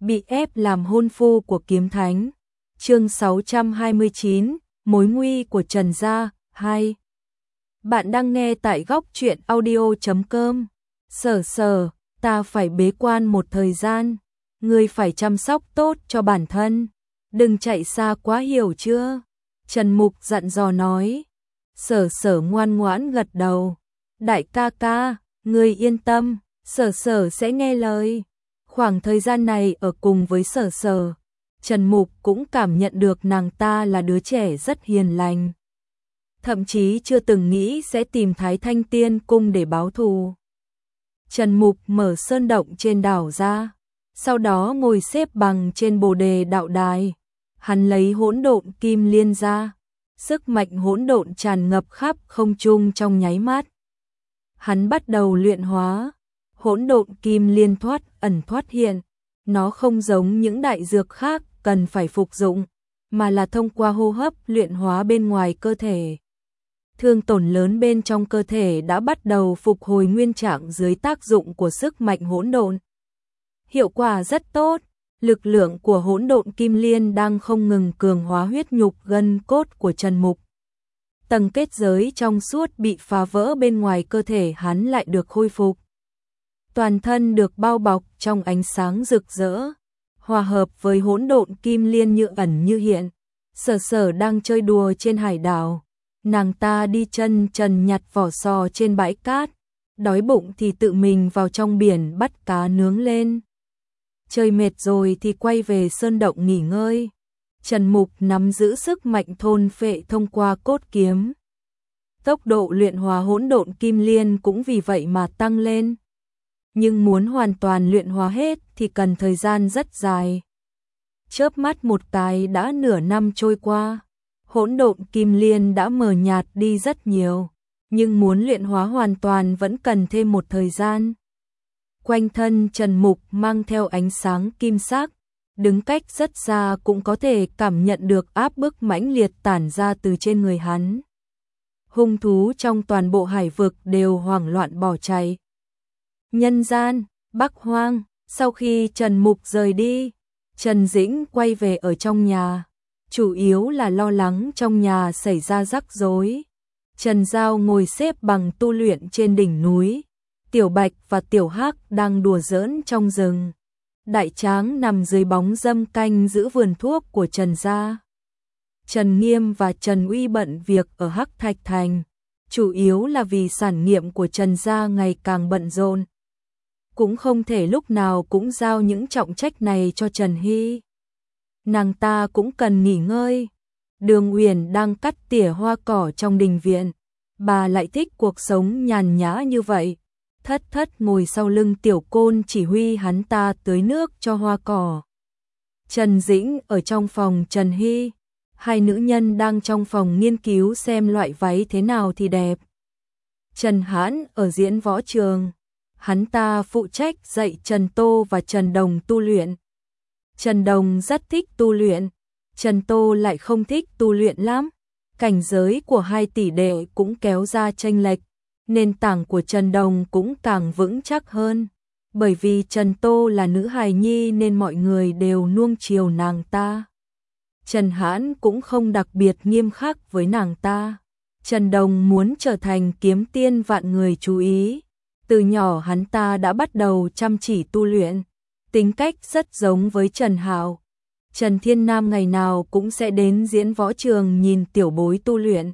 bị ép làm hôn phu của kiếm thánh. Chương 629, mối nguy của Trần gia 2. Bạn đang nghe tại góc truyện audio.com. Sở, ta phải bế quan một thời gian, ngươi phải chăm sóc tốt cho bản thân, đừng chạy xa quá, hiểu chưa? Trần Mục dặn dò nói. Sở ngoan ngoãn gật đầu. Đại ca ca, ngươi yên tâm, Sở sẽ nghe lời. Khoảng thời gian này ở cùng với Sở, Trần Mục cũng cảm nhận được nàng ta là đứa trẻ rất hiền lành. Thậm chí chưa từng nghĩ sẽ tìm Thái Thanh Tiên Cung để báo thù. Trần Mục mở sơn động trên đảo ra, sau đó ngồi xếp bằng trên Bồ Đề đạo đài. Hắn lấy hỗn độn kim liên ra, sức mạnh hỗn độn tràn ngập khắp không trung trong nháy mắt. Hắn bắt đầu luyện hóa, hỗn độn kim liên thoát ẩn thoát hiện, nó không giống những đại dược khác cần phải phục dụng, mà là thông qua hô hấp luyện hóa bên ngoài cơ thể. Thương tổn lớn bên trong cơ thể đã bắt đầu phục hồi nguyên trạng dưới tác dụng của sức mạnh hỗn độn. Hiệu quả rất tốt, lực lượng của hỗn độn kim liên đang không ngừng cường hóa huyết nhục gân cốt của Trần Mục. Tầng kết giới trong suốt bị phá vỡ bên ngoài cơ thể hắn lại được khôi phục. Toàn thân được bao bọc trong ánh sáng rực rỡ, hòa hợp với hỗn độn kim liên như ẩn như hiện. Sở đang chơi đùa trên hải đảo, nàng ta đi chân trần nhặt vỏ sò trên bãi cát, đói bụng thì tự mình vào trong biển bắt cá nướng lên. Chơi mệt rồi thì quay về sơn động nghỉ ngơi. Trần Mục nắm giữ sức mạnh thôn phệ thông qua cốt kiếm. Tốc độ luyện hóa hỗn độn kim liên cũng vì vậy mà tăng lên. Nhưng muốn hoàn toàn luyện hóa hết thì cần thời gian rất dài. Chớp mắt một cái đã nửa năm trôi qua, hỗn độn kim liên đã mờ nhạt đi rất nhiều, nhưng muốn luyện hóa hoàn toàn vẫn cần thêm một thời gian. Quanh thân Trần Mục mang theo ánh sáng kim sắc, đứng cách rất xa cũng có thể cảm nhận được áp bức mãnh liệt tản ra từ trên người hắn. Hung thú trong toàn bộ hải vực đều hoảng loạn bỏ chạy. Nhân gian, Bắc Hoang, sau khi Trần Mục rời đi, Trần Dĩnh quay về ở trong nhà, chủ yếu là lo lắng trong nhà xảy ra rắc rối. Trần Giao ngồi xếp bằng tu luyện trên đỉnh núi, Tiểu Bạch và Tiểu Hắc đang đùa giỡn trong rừng. Đại Tráng nằm dưới bóng râm canh giữ vườn thuốc của Trần gia. Trần Nghiêm và Trần Uy bận việc ở Hắc Thạch Thành, chủ yếu là vì sản nghiệp của Trần gia ngày càng bận rộn. Cũng không thể lúc nào cũng giao những trọng trách này cho Trần Hy. Nàng ta cũng cần nghỉ ngơi. Đường Uyển đang cắt tỉa hoa cỏ trong đình viện, bà lại thích cuộc sống nhàn nhã như vậy. Thất ngồi sau lưng Tiểu Côn chỉ huy hắn ta tưới nước cho hoa cỏ. Trần Dĩnh ở trong phòng Trần Hy, hai nữ nhân đang trong phòng nghiên cứu xem loại váy thế nào thì đẹp. Trần Hãn ở diễn võ trường, hắn ta phụ trách dạy Trần Tô và Trần Đồng tu luyện. Trần Đồng rất thích tu luyện, Trần Tô lại không thích tu luyện lắm. Cảnh giới của hai tỷ đệ cũng kéo ra chênh lệch. Nền tảng của Trần Đồng cũng càng vững chắc hơn, bởi vì Trần Tô là nữ hài nhi nên mọi người đều nuông chiều nàng ta. Trần Hãn cũng không đặc biệt nghiêm khắc với nàng ta. Trần Đồng muốn trở thành kiếm tiên vạn người chú ý. Từ nhỏ hắn ta đã bắt đầu chăm chỉ tu luyện, tính cách rất giống với Trần Hạo. Trần Thiên Nam ngày nào cũng sẽ đến diễn võ trường nhìn tiểu bối tu luyện.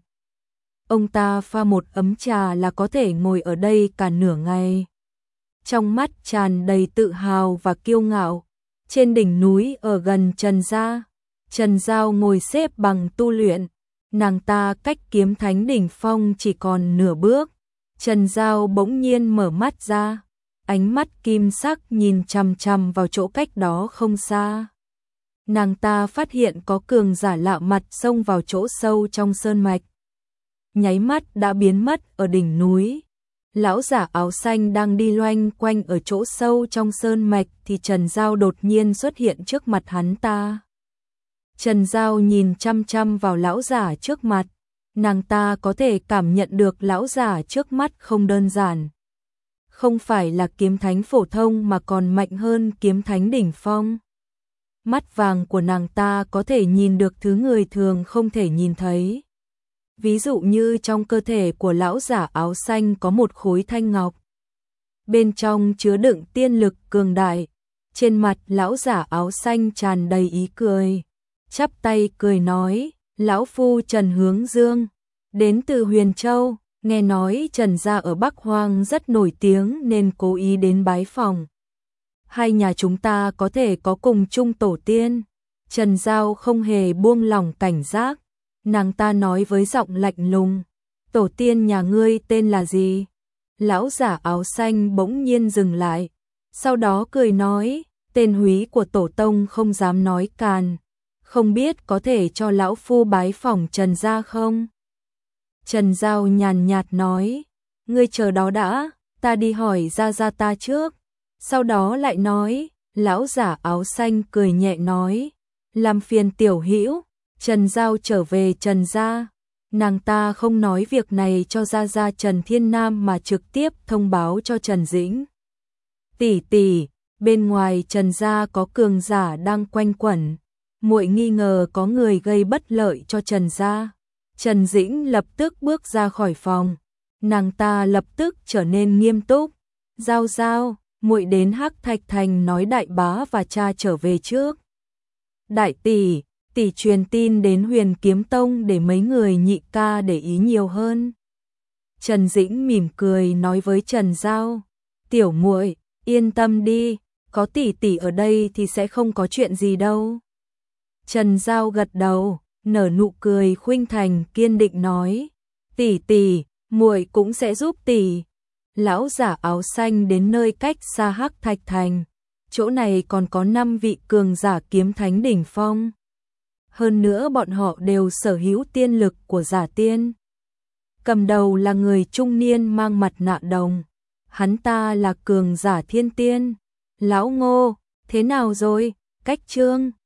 Ông ta pha một ấm trà là có thể ngồi ở đây cả nửa ngày. Trong mắt tràn đầy tự hào và kiêu ngạo. Trên đỉnh núi ở gần Trần gia, Trần Giao ngồi xếp bằng tu luyện. Nàng ta cách kiếm thánh đỉnh phong chỉ còn nửa bước. Trần Giao bỗng nhiên mở mắt ra, ánh mắt kim sắc nhìn chằm chằm vào chỗ cách đó không xa. Nàng ta phát hiện có cường giả lạ mặt xông vào chỗ sâu trong sơn mạch. Nháy mắt đã biến mất ở đỉnh núi. Lão giả áo xanh đang đi loanh quanh ở chỗ sâu trong sơn mạch thì Trần Giao đột nhiên xuất hiện trước mặt hắn ta. Trần Giao nhìn chăm chăm vào lão giả trước mặt, nàng ta có thể cảm nhận được lão giả trước mắt không đơn giản. Không phải là kiếm thánh phổ thông mà còn mạnh hơn kiếm thánh đỉnh phong. mắt vàng của nàng ta có thể nhìn được thứ người thường không thể nhìn thấy. Ví dụ như trong cơ thể của lão giả áo xanh có một khối thanh ngọc. Bên trong chứa đựng tiên lực cường đại. Trên mặt lão giả áo xanh tràn đầy ý cười. Chắp tay cười nói, lão phu Trần Hướng Dương, đến từ Huyền Châu, nghe nói Trần gia ở Bắc Hoang rất nổi tiếng nên cố ý đến bái phỏng. Hai nhà chúng ta có thể có cùng chung tổ tiên. Trần Giao không hề buông lỏng cảnh giác. Nàng ta nói với giọng lạnh lùng, tổ tiên nhà ngươi tên là gì? Lão giả áo xanh bỗng nhiên dừng lại, sau đó cười nói, tên húy của tổ tông không dám nói càn, không biết có thể cho lão phu bái phỏng Trần gia không? Trần Giao nhàn nhạt nói, ngươi chờ đó đã, ta đi hỏi gia gia ta trước. Sau đó lại nói, lão giả áo xanh cười nhẹ nói, làm phiền tiểu hữu. Trần Giao trở về Trần gia, nàng ta không nói việc này cho gia gia Trần Thiên Nam mà trực tiếp thông báo cho Trần Dĩnh. Tỷ tỷ, bên ngoài Trần gia có cường giả đang quanh quẩn, muội nghi ngờ có người gây bất lợi cho Trần gia. Trần Dĩnh lập tức bước ra khỏi phòng, nàng ta lập tức trở nên nghiêm túc. Giao Giao, muội đến Hắc Thạch Thành nói đại bá và cha trở về trước. Đại tỷ, tỷ truyền tin đến Huyền Kiếm Tông để mấy người nhị ca để ý nhiều hơn. Trần Dĩnh mỉm cười nói với Trần Giao, tiểu muội, yên tâm đi, có tỷ tỷ ở đây thì sẽ không có chuyện gì đâu. Trần Giao gật đầu, nở nụ cười khuynh thành kiên định nói, tỷ tỷ, muội cũng sẽ giúp tỷ. Lão giả áo xanh đến nơi cách xa Hắc Thạch Thành, chỗ này còn có 5 vị cường giả kiếm thánh đỉnh phong. Hơn nữa bọn họ đều sở hữu tiên lực của giả tiên. Cầm đầu là người trung niên mang mặt nạ đồng, hắn ta là cường giả thiên tiên. Lão Ngô, thế nào rồi? Cách chương